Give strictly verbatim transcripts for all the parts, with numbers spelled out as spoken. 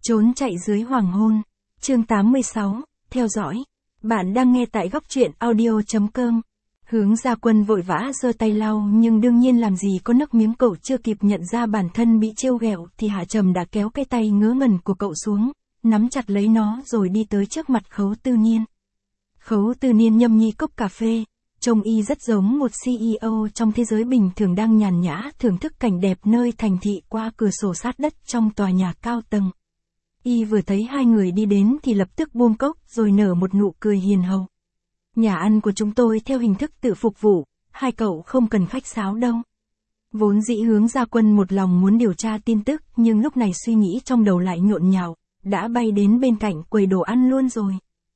Trốn chạy dưới hoàng hôn. Chương tám mươi sáu, theo dõi. Bạn đang nghe tại góc truyện audio chấm com. Hướng Gia Quân vội vã giơ tay lau, nhưng đương nhiên làm gì có nước miếng. Cậu chưa kịp nhận ra bản thân bị trêu ghẹo thì Hạ Trầm đã kéo cái tay ngớ ngẩn của cậu xuống, nắm chặt lấy nó rồi đi tới trước mặt Khấu Tư Niên. Khấu Tư Niên nhâm nhi cốc cà phê, trông y rất giống một xê e ô trong thế giới bình thường đang nhàn nhã thưởng thức cảnh đẹp nơi thành thị qua cửa sổ sát đất trong tòa nhà cao tầng. Y vừa thấy hai người đi đến thì lập tức buông cốc rồi nở một nụ cười hiền hậu. Nhà ăn của chúng tôi theo hình thức tự phục vụ, hai cậu không cần khách sáo đâu. Vốn dĩ Hướng Gia Quân một lòng muốn điều tra tin tức, nhưng lúc này suy nghĩ trong đầu lại nhộn nhạo, đã bay đến bên cạnh quầy đồ ăn luôn rồi.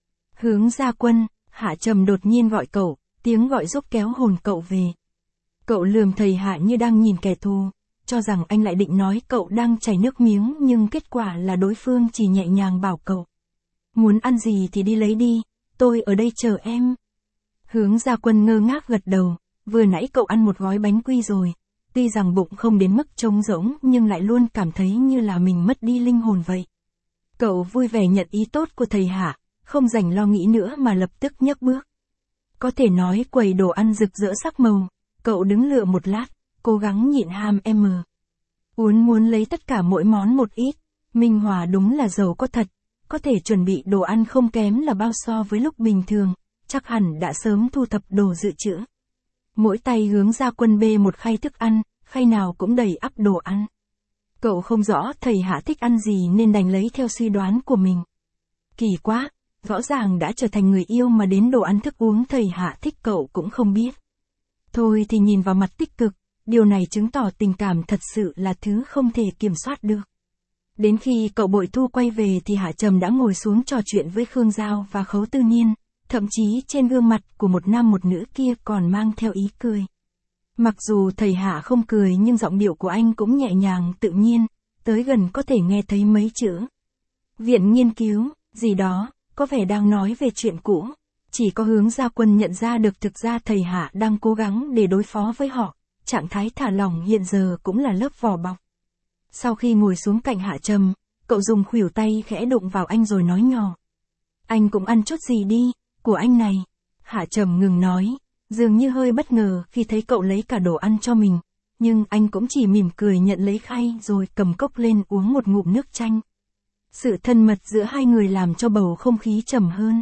Hướng Gia Quân, Hạ Trầm đột nhiên gọi cậu, tiếng gọi giúp kéo hồn cậu về. Cậu lườm thầy Hạ như đang nhìn kẻ thù, cho rằng anh lại định nói cậu đang chảy nước miếng, nhưng kết quả là đối phương chỉ nhẹ nhàng bảo cậu. Muốn ăn gì thì đi lấy đi, tôi ở đây chờ em. Hướng Gia Quân ngơ ngác gật đầu, vừa nãy cậu ăn một gói bánh quy rồi, tuy rằng bụng không đến mức trống rỗng nhưng lại luôn cảm thấy như là mình mất đi linh hồn vậy. Cậu vui vẻ nhận ý tốt của thầy Hạ, không dành lo nghĩ nữa mà lập tức nhấc bước. Có thể nói quầy đồ ăn rực rỡ sắc màu, cậu đứng lựa một lát, cố gắng nhịn ham em mờ. Uốn muốn lấy tất cả mỗi món một ít, Minh Hòa đúng là giàu có thật, có thể chuẩn bị đồ ăn không kém là bao so với lúc bình thường, chắc hẳn đã sớm thu thập đồ dự trữ. Mỗi tay Hướng Gia Quân bê một khay thức ăn, khay nào cũng đầy ắp đồ ăn. Cậu không rõ thầy Hạ thích ăn gì nên đành lấy theo suy đoán của mình. Kỳ quá, rõ ràng đã trở thành người yêu mà đến đồ ăn thức uống thầy Hạ thích cậu cũng không biết. Thôi thì nhìn vào mặt tích cực, điều này chứng tỏ tình cảm thật sự là thứ không thể kiểm soát được. Đến khi cậu Bội Thu quay về thì Hạ Trầm đã ngồi xuống trò chuyện với Khương Giao và Khấu Tư Niên, thậm chí trên gương mặt của một nam một nữ kia còn mang theo ý cười. Mặc dù thầy Hạ không cười nhưng giọng điệu của anh cũng nhẹ nhàng tự nhiên, tới gần có thể nghe thấy mấy chữ. Viện nghiên cứu, gì đó, có vẻ đang nói về chuyện cũ. Chỉ có Hướng Gia Quân nhận ra được thực ra thầy Hạ đang cố gắng để đối phó với họ, trạng thái thả lỏng hiện giờ cũng là lớp vỏ bọc. Sau khi ngồi xuống cạnh Hạ Trầm, cậu dùng khuỷu tay khẽ đụng vào anh rồi nói nhỏ. Anh cũng ăn chút gì đi, của anh này. Hạ Trầm ngừng nói, dường như hơi bất ngờ khi thấy cậu lấy cả đồ ăn cho mình, nhưng anh cũng chỉ mỉm cười nhận lấy khay rồi cầm cốc lên uống một ngụm nước chanh. Sự thân mật giữa hai người làm cho bầu không khí trầm hơn.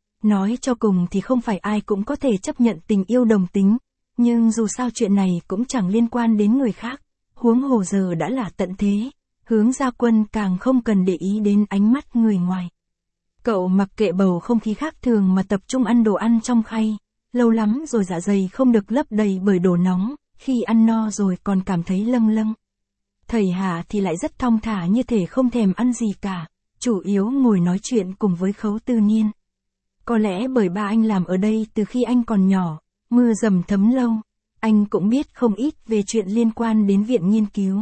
Nói cho cùng thì không phải ai cũng có thể chấp nhận tình yêu đồng tính, nhưng dù sao chuyện này cũng chẳng liên quan đến người khác, huống hồ giờ đã là tận thế, Hướng Gia Quân càng không cần để ý đến ánh mắt người ngoài. Cậu mặc kệ bầu không khí khác thường mà tập trung ăn đồ ăn trong khay, lâu lắm rồi dạ dày không được lấp đầy bởi đồ nóng, khi ăn no rồi còn cảm thấy lâng lâng. Thầy Hạ thì lại rất thong thả như thể không thèm ăn gì cả, chủ yếu ngồi nói chuyện cùng với Khấu Tư Niên. Có lẽ bởi ba anh làm ở đây từ khi anh còn nhỏ, mưa dầm thấm lâu, anh cũng biết không ít về chuyện liên quan đến viện nghiên cứu.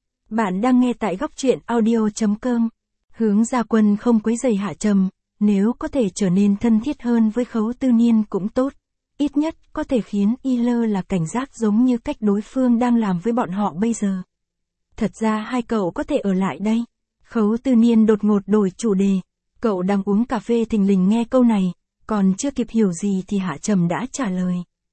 Bạn đang nghe tại góc truyện audio chấm com. Hướng Gia Quân không quấy rầy Hạ Trầm, nếu có thể trở nên thân thiết hơn với Khấu Tư Niên cũng tốt, ít nhất có thể khiến y lơ là cảnh giác giống như cách đối phương đang làm với bọn họ bây giờ. Thật ra hai cậu có thể ở lại đây. Khấu Tư Niên đột ngột đổi chủ đề, cậu đang uống cà phê thình lình nghe câu này, còn chưa kịp hiểu gì thì Hạ Trầm đã trả lời.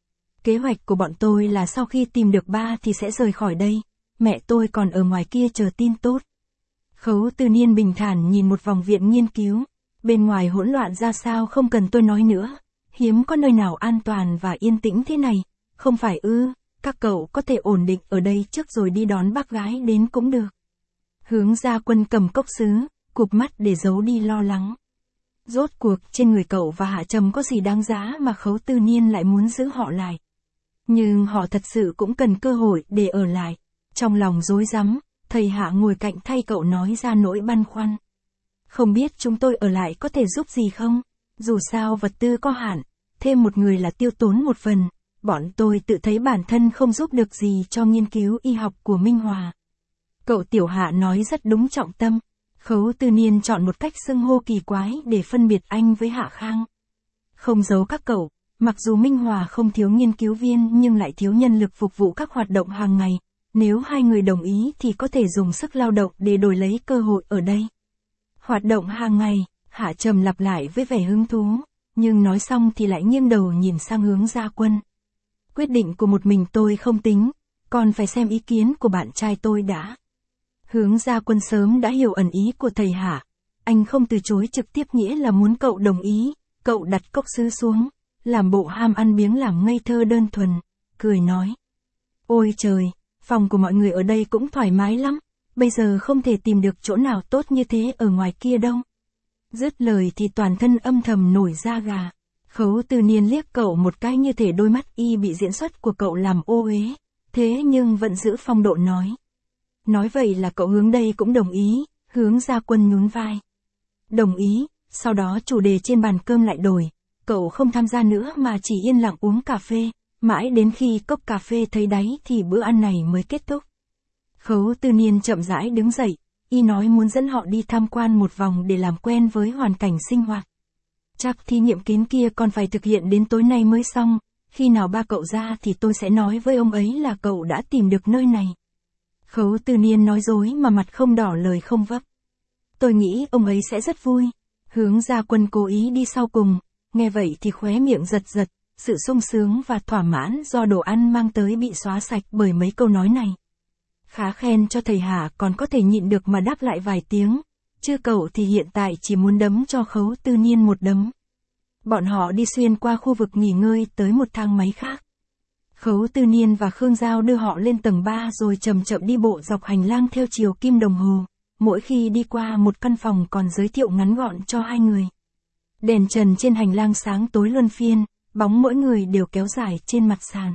Kế hoạch của bọn tôi là sau khi tìm được ba thì sẽ rời khỏi đây, mẹ tôi còn ở ngoài kia chờ tin tốt. Khấu Tư Niên bình thản nhìn một vòng viện nghiên cứu, bên ngoài hỗn loạn ra sao không cần tôi nói nữa, hiếm có nơi nào an toàn và yên tĩnh thế này, không phải ư, các cậu có thể ổn định ở đây trước rồi đi đón bác gái đến cũng được. Hướng Gia Quân cầm cốc sứ, cụp mắt để giấu đi lo lắng. Rốt cuộc trên người cậu và Hạ Trầm có gì đáng giá mà Khấu Tư Niên lại muốn giữ họ lại. Nhưng họ thật sự cũng cần cơ hội để ở lại. Trong lòng rối rắm, thầy Hạ ngồi cạnh thay cậu nói ra nỗi băn khoăn. Không biết chúng tôi ở lại có thể giúp gì không? Dù sao vật tư có hạn, thêm một người là tiêu tốn một phần, bọn tôi tự thấy bản thân không giúp được gì cho nghiên cứu y học của Minh Hòa. Cậu Tiểu Hạ nói rất đúng trọng tâm. Khấu Tư Niên chọn một cách xưng hô kỳ quái để phân biệt anh với Hạ Khang. Không giấu các cậu, mặc dù Minh Hòa không thiếu nghiên cứu viên nhưng lại thiếu nhân lực phục vụ các hoạt động hàng ngày, nếu hai người đồng ý thì có thể dùng sức lao động để đổi lấy cơ hội ở đây. Hoạt động hàng ngày, Hạ Trầm lặp lại với vẻ hứng thú, nhưng nói xong thì lại nghiêng đầu nhìn sang Hướng Gia Quân. Quyết định của một mình tôi không tính, còn phải xem ý kiến của bạn trai tôi đã. Hướng Gia Quân sớm đã hiểu ẩn ý của thầy Hạ. Anh không từ chối trực tiếp nghĩa là muốn cậu đồng ý, cậu đặt cốc sứ xuống, làm bộ ham ăn biếng làm ngây thơ đơn thuần, cười nói. Ôi trời, phòng của mọi người ở đây cũng thoải mái lắm, bây giờ không thể tìm được chỗ nào tốt như thế ở ngoài kia đâu. Dứt lời thì toàn thân âm thầm nổi da gà. Khấu Tư Niên liếc cậu một cái như thể đôi mắt y bị diễn xuất của cậu làm ô uế, thế nhưng vẫn giữ phong độ nói. Nói vậy là cậu Hướng đây cũng đồng ý, Hướng Gia Quân nhún vai. Đồng ý, sau đó chủ đề trên bàn cơm lại đổi, cậu không tham gia nữa mà chỉ yên lặng uống cà phê, mãi đến khi cốc cà phê thấy đáy thì bữa ăn này mới kết thúc. Khấu Tư Niên chậm rãi đứng dậy, y nói muốn dẫn họ đi tham quan một vòng để làm quen với hoàn cảnh sinh hoạt. Chắc thí nghiệm kín kia còn phải thực hiện đến tối nay mới xong, khi nào ba cậu ra thì tôi sẽ nói với ông ấy là cậu đã tìm được nơi này. Khấu Tư Niên nói dối mà mặt không đỏ lời không vấp. Tôi nghĩ ông ấy sẽ rất vui. Hướng Gia Quân cố ý đi sau cùng, nghe vậy thì khóe miệng giật giật, sự sung sướng và thỏa mãn do đồ ăn mang tới bị xóa sạch bởi mấy câu nói này. Khá khen cho thầy Hà còn có thể nhịn được mà đáp lại vài tiếng, chứ cậu thì hiện tại chỉ muốn đấm cho Khấu Tư Niên một đấm. Bọn họ đi xuyên qua khu vực nghỉ ngơi tới một thang máy khác. Khấu Tư Niên và Khương Giao đưa họ lên tầng ba rồi chậm chậm đi bộ dọc hành lang theo chiều kim đồng hồ, mỗi khi đi qua một căn phòng còn giới thiệu ngắn gọn cho hai người. Đèn trần trên hành lang sáng tối luân phiên, bóng mỗi người đều kéo dài trên mặt sàn.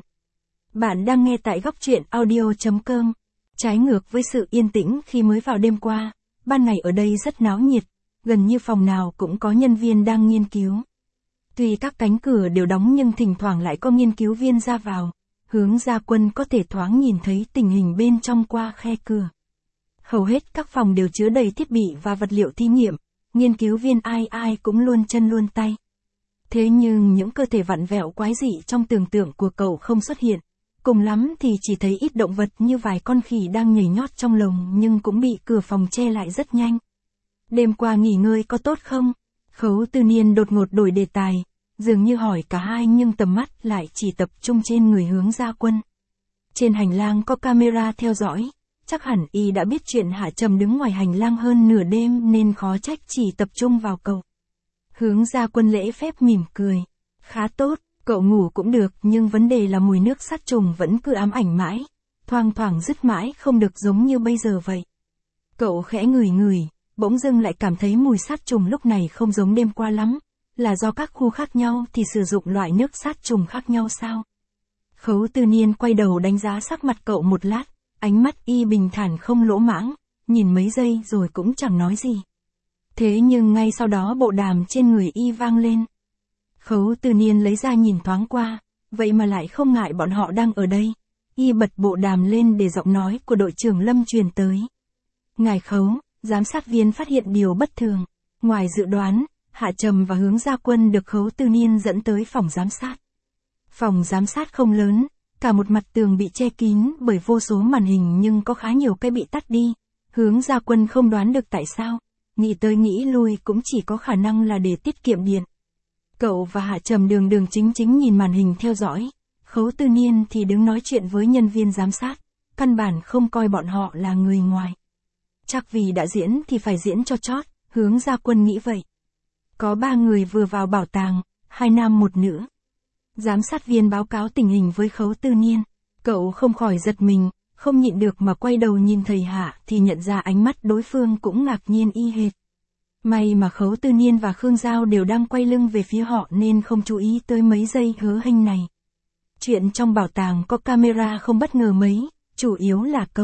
Bạn đang nghe tại góc truyện audio chấm com. Trái ngược với sự yên tĩnh khi mới vào đêm qua, ban ngày ở đây rất náo nhiệt, gần như phòng nào cũng có nhân viên đang nghiên cứu. Tuy các cánh cửa đều đóng nhưng thỉnh thoảng lại có nghiên cứu viên ra vào, Hướng Gia Quân có thể thoáng nhìn thấy tình hình bên trong qua khe cửa. Hầu hết các phòng đều chứa đầy thiết bị và vật liệu thí nghiệm, nghiên cứu viên ai ai cũng luôn chân luôn tay. Thế nhưng những cơ thể vặn vẹo quái dị trong tưởng tượng của cậu không xuất hiện, cùng lắm thì chỉ thấy ít động vật như vài con khỉ đang nhảy nhót trong lồng nhưng cũng bị cửa phòng che lại rất nhanh. Đêm qua nghỉ ngơi có tốt không? Khấu Tư Niên đột ngột đổi đề tài, dường như hỏi cả hai nhưng tầm mắt lại chỉ tập trung trên người Hướng Gia Quân. Trên hành lang có camera theo dõi, chắc hẳn y đã biết chuyện Hạ Trầm đứng ngoài hành lang hơn nửa đêm nên khó trách chỉ tập trung vào cậu. Hướng Gia Quân lễ phép mỉm cười. Khá tốt, cậu ngủ cũng được nhưng vấn đề là mùi nước sát trùng vẫn cứ ám ảnh mãi, thoang thoảng dứt mãi không được giống như bây giờ vậy. Cậu khẽ ngửi ngửi, bỗng dưng lại cảm thấy mùi sát trùng lúc này không giống đêm qua lắm, là do các khu khác nhau thì sử dụng loại nước sát trùng khác nhau sao? Khấu Tư Niên quay đầu đánh giá sắc mặt cậu một lát, ánh mắt y bình thản không lỗ mãng, nhìn mấy giây rồi cũng chẳng nói gì. Thế nhưng ngay sau đó bộ đàm trên người y vang lên. Khấu Tư Niên lấy ra nhìn thoáng qua, vậy mà lại không ngại bọn họ đang ở đây. Y bật bộ đàm lên để giọng nói của đội trưởng Lâm truyền tới. Ngài Khấu, giám sát viên phát hiện điều bất thường. Ngoài dự đoán, Hạ Trầm và Hướng Gia Quân được Khấu Tư Niên dẫn tới phòng giám sát. Phòng giám sát không lớn, cả một mặt tường bị che kín bởi vô số màn hình nhưng có khá nhiều cái bị tắt đi. Hướng Gia Quân không đoán được tại sao, nghĩ tới nghĩ lui cũng chỉ có khả năng là để tiết kiệm điện. Cậu và Hạ Trầm đường đường chính chính nhìn màn hình theo dõi, Khấu Tư Niên thì đứng nói chuyện với nhân viên giám sát, căn bản không coi bọn họ là người ngoài. Chắc vì đã diễn thì phải diễn cho chót, Hướng Gia Quân nghĩ vậy. Có ba người vừa vào bảo tàng, hai nam một nữ. Giám sát viên báo cáo tình hình với Khấu Tư Niên, cậu không khỏi giật mình, không nhịn được mà quay đầu nhìn thầy Hạ thì nhận ra ánh mắt đối phương cũng ngạc nhiên y hệt. May mà Khấu Tư Niên và Khương Giao đều đang quay lưng về phía họ nên không chú ý tới mấy giây hớ hênh này. Chuyện trong bảo tàng có camera không bất ngờ mấy, chủ yếu là câu.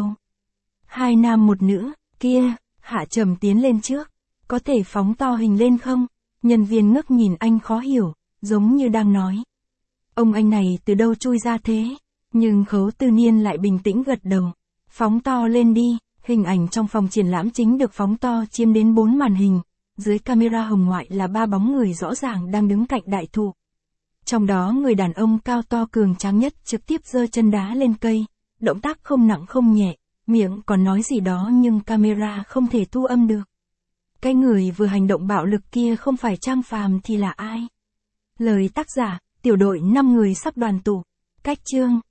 Hai nam một nữ, kia, Hạ Trầm tiến lên trước. Có thể phóng to hình lên không? Nhân viên ngước nhìn anh khó hiểu, giống như đang nói. Ông anh này từ đâu chui ra thế? Nhưng Khấu Tư Niên lại bình tĩnh gật đầu. Phóng to lên đi, hình ảnh trong phòng triển lãm chính được phóng to chiếm đến bốn màn hình. Dưới camera hồng ngoại là ba bóng người rõ ràng đang đứng cạnh đại thụ. Trong đó người đàn ông cao to cường tráng nhất trực tiếp giơ chân đá lên cây, động tác không nặng không nhẹ, miệng còn nói gì đó nhưng camera không thể thu âm được. Cái người vừa hành động bạo lực kia không phải Trang Phàm thì là ai? Lời tác giả, tiểu đội năm người sắp đoàn tụ. Cách chương